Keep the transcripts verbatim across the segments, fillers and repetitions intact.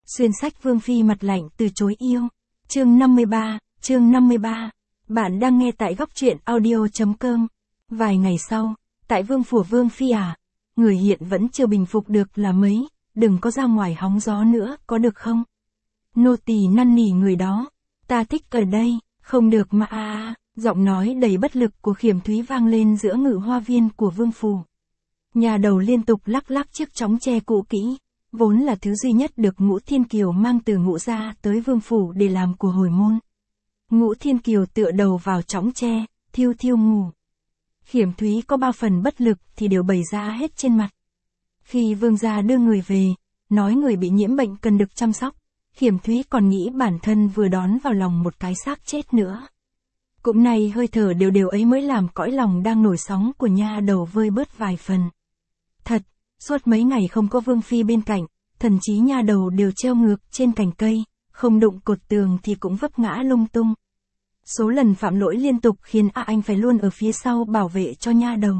Xuyên sách Vương Phi mặt lạnh từ chối yêu. Chương năm mươi ba, chương năm mươi ba. Bạn đang nghe tại góc truyện audio.com. Vài ngày sau, tại Vương phủ Vương Phi à, người hiện vẫn chưa bình phục được là mấy, đừng có ra ngoài hóng gió nữa, có được không? Nô tỳ năn nỉ người đó, ta thích ở đây, không được mà à, giọng nói đầy bất lực của Khiểm Thúy vang lên giữa ngự hoa viên của Vương phủ. Nhà đầu liên tục lắc lắc chiếc chóng tre cũ kỹ, vốn là thứ duy nhất được Ngũ Thiên Kiều mang từ Ngũ gia tới Vương phủ để làm của hồi môn. Ngũ Thiên Kiều tựa đầu vào chõng tre, thiêu thiêu ngủ. Khiểm Thúy có bao phần bất lực thì đều bày ra hết trên mặt. Khi vương gia đưa người về, nói người bị nhiễm bệnh cần được chăm sóc, Khiểm Thúy còn nghĩ bản thân vừa đón vào lòng một cái xác chết nữa. Cũng nay hơi thở đều đều ấy mới làm cõi lòng đang nổi sóng của nha đầu vơi bớt vài phần. Thật, suốt mấy ngày không có Vương Phi bên cạnh, thần trí nha đầu đều treo ngược trên cành cây, không đụng cột tường thì cũng vấp ngã lung tung. Số lần phạm lỗi liên tục khiến A Anh phải luôn ở phía sau bảo vệ cho nha đầu.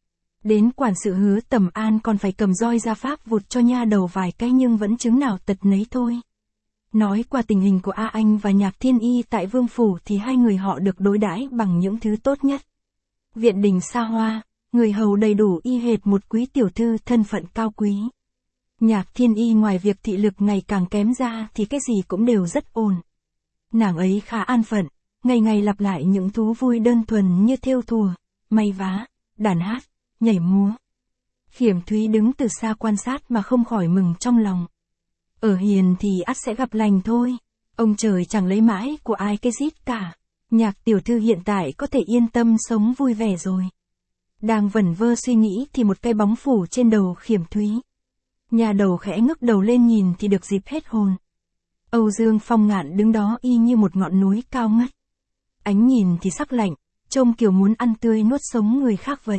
Đến quản sự Hứa Tầm An còn phải cầm roi ra pháp vụt cho nha đầu vài cái nhưng vẫn chứng nào tật nấy thôi. Nói qua tình hình của A Anh và Nhạc Thiên Y tại Vương phủ thì hai người họ được đối đãi bằng những thứ tốt nhất. Viện đình xa hoa, người hầu đầy đủ y hệt một quý tiểu thư thân phận cao quý. Nhạc Thiên Y ngoài việc thị lực ngày càng kém ra thì cái gì cũng đều rất ổn. Nàng ấy khá an phận, ngày ngày lặp lại những thú vui đơn thuần như thêu thùa, may vá, đàn hát, nhảy múa. Khiểm Thúy đứng từ xa quan sát mà không khỏi mừng trong lòng. Ở hiền thì ắt sẽ gặp lành thôi, ông trời chẳng lấy mãi của ai cái rít cả, Nhạc tiểu thư hiện tại có thể yên tâm sống vui vẻ rồi. Đang vẩn vơ suy nghĩ thì một cái bóng phủ trên đầu Khiểm Thúy. Nhà đầu khẽ ngước đầu lên nhìn thì được dịp hết hồn. Âu Dương Phong Ngạn đứng đó y như một ngọn núi cao ngất. Ánh nhìn thì sắc lạnh, trông kiểu muốn ăn tươi nuốt sống người khác vậy.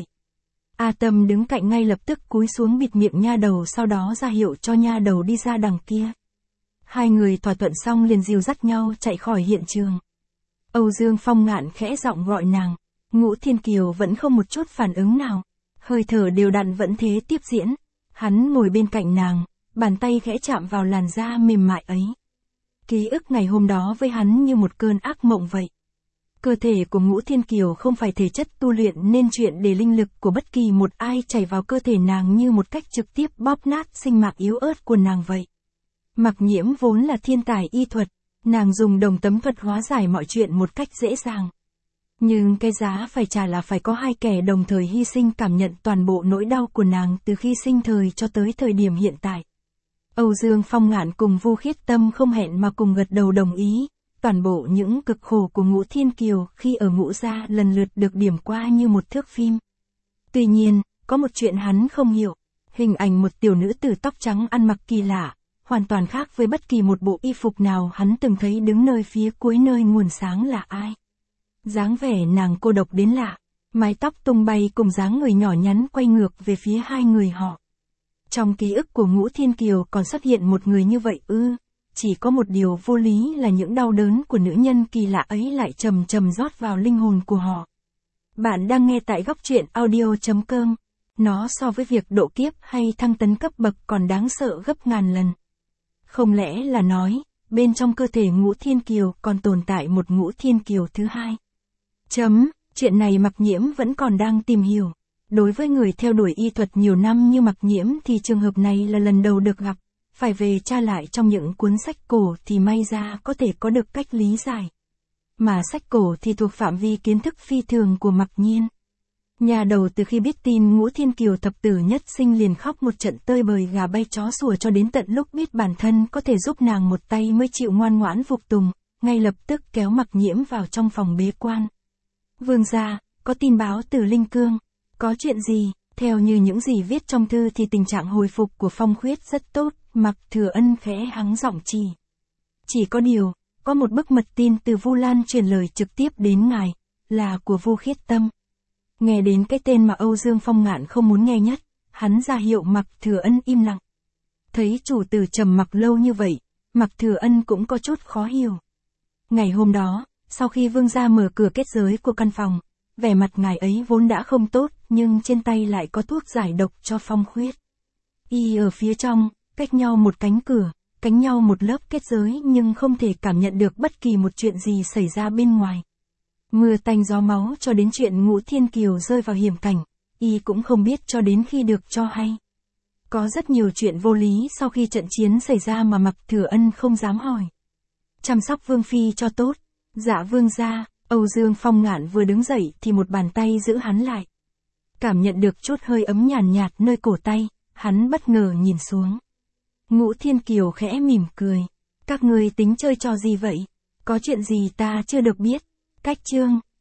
A Tâm đứng cạnh ngay lập tức cúi xuống bịt miệng nha đầu, sau đó ra hiệu cho nha đầu đi ra đằng kia. Hai người thỏa thuận xong liền dìu dắt nhau chạy khỏi hiện trường. Âu Dương Phong Ngạn khẽ giọng gọi nàng, Ngũ Thiên Kiều vẫn không một chút phản ứng nào, hơi thở đều đặn vẫn thế tiếp diễn. Hắn ngồi bên cạnh nàng, bàn tay khẽ chạm vào làn da mềm mại ấy. Ký ức ngày hôm đó với hắn như một cơn ác mộng vậy. Cơ thể của Ngũ Thiên Kiều không phải thể chất tu luyện nên chuyện để linh lực của bất kỳ một ai chảy vào cơ thể nàng như một cách trực tiếp bóp nát sinh mạng yếu ớt của nàng vậy. Mặc Nhiễm vốn là thiên tài y thuật, nàng dùng đồng tấm thuật hóa giải mọi chuyện một cách dễ dàng. Nhưng cái giá phải trả là phải có hai kẻ đồng thời hy sinh cảm nhận toàn bộ nỗi đau của nàng từ khi sinh thời cho tới thời điểm hiện tại. Âu Dương Phong Ngạn cùng Vu Khiết Tâm không hẹn mà cùng gật đầu đồng ý. Toàn bộ những cực khổ của Ngũ Thiên Kiều khi ở Ngũ gia lần lượt được điểm qua như một thước phim. Tuy nhiên, có một chuyện hắn không hiểu. Hình ảnh một tiểu nữ tử tóc trắng ăn mặc kỳ lạ, hoàn toàn khác với bất kỳ một bộ y phục nào hắn từng thấy đứng nơi phía cuối nơi nguồn sáng là ai. Dáng vẻ nàng cô độc đến lạ, mái tóc tung bay cùng dáng người nhỏ nhắn quay ngược về phía hai người họ. Trong ký ức của Ngũ Thiên Kiều còn xuất hiện một người như vậy ư? Chỉ có một điều vô lý là những đau đớn của nữ nhân kỳ lạ ấy lại chầm chầm rót vào linh hồn của họ. Bạn đang nghe tại góc truyện audio.com. Nó so với việc độ kiếp hay thăng tấn cấp bậc còn đáng sợ gấp ngàn lần. Không lẽ là nói, bên trong cơ thể Ngũ Thiên Kiều còn tồn tại một Ngũ Thiên Kiều thứ hai? Chấm, chuyện này Mặc Nhiễm vẫn còn đang tìm hiểu. Đối với người theo đuổi y thuật nhiều năm như Mặc Nhiễm thì trường hợp này là lần đầu được gặp. Phải về tra lại trong những cuốn sách cổ thì may ra có thể có được cách lý giải. Mà sách cổ thì thuộc phạm vi kiến thức phi thường của Mặc Nhiên. Nhà đầu từ khi biết tin Ngũ Thiên Kiều thập tử nhất sinh liền khóc một trận tơi bời gà bay chó sủa cho đến tận lúc biết bản thân có thể giúp nàng một tay mới chịu ngoan ngoãn phục tùng, ngay lập tức kéo Mặc Nhiễm vào trong phòng bế quan. Vương gia, có tin báo từ Linh Cương, có chuyện gì? Theo như những gì viết trong thư thì tình trạng hồi phục của Phong Khuyết rất tốt, Mặc Thừa Ân khẽ hắng giọng chỉ. Chỉ có điều, có một bức mật tin từ Vu Lan truyền lời trực tiếp đến ngài, là của Vu Khiết Tâm. Nghe đến cái tên mà Âu Dương Phong Ngạn không muốn nghe nhất, hắn ra hiệu Mặc Thừa Ân im lặng. Thấy chủ tử trầm mặc lâu như vậy, Mặc Thừa Ân cũng có chút khó hiểu. Ngày hôm đó, sau khi vương gia mở cửa kết giới của căn phòng, vẻ mặt ngài ấy vốn đã không tốt, nhưng trên tay lại có thuốc giải độc cho Phong Khuyết. Y ở phía trong, cách nhau một cánh cửa, cánh nhau một lớp kết giới nhưng không thể cảm nhận được bất kỳ một chuyện gì xảy ra bên ngoài. Mưa tanh gió máu cho đến chuyện Ngũ Thiên Kiều rơi vào hiểm cảnh, y cũng không biết cho đến khi được cho hay. Có rất nhiều chuyện vô lý sau khi trận chiến xảy ra mà Mạc Thừa Ân không dám hỏi. Chăm sóc Vương Phi cho tốt. Dạ vương gia. Âu Dương Phong Ngạn vừa đứng dậy thì một bàn tay giữ hắn lại. Cảm nhận được chút hơi ấm nhàn nhạt, nhạt nơi cổ tay, hắn bất ngờ nhìn xuống. Ngũ Thiên Kiều khẽ mỉm cười. Các ngươi tính chơi trò gì vậy? Có chuyện gì ta chưa được biết? Cách chương.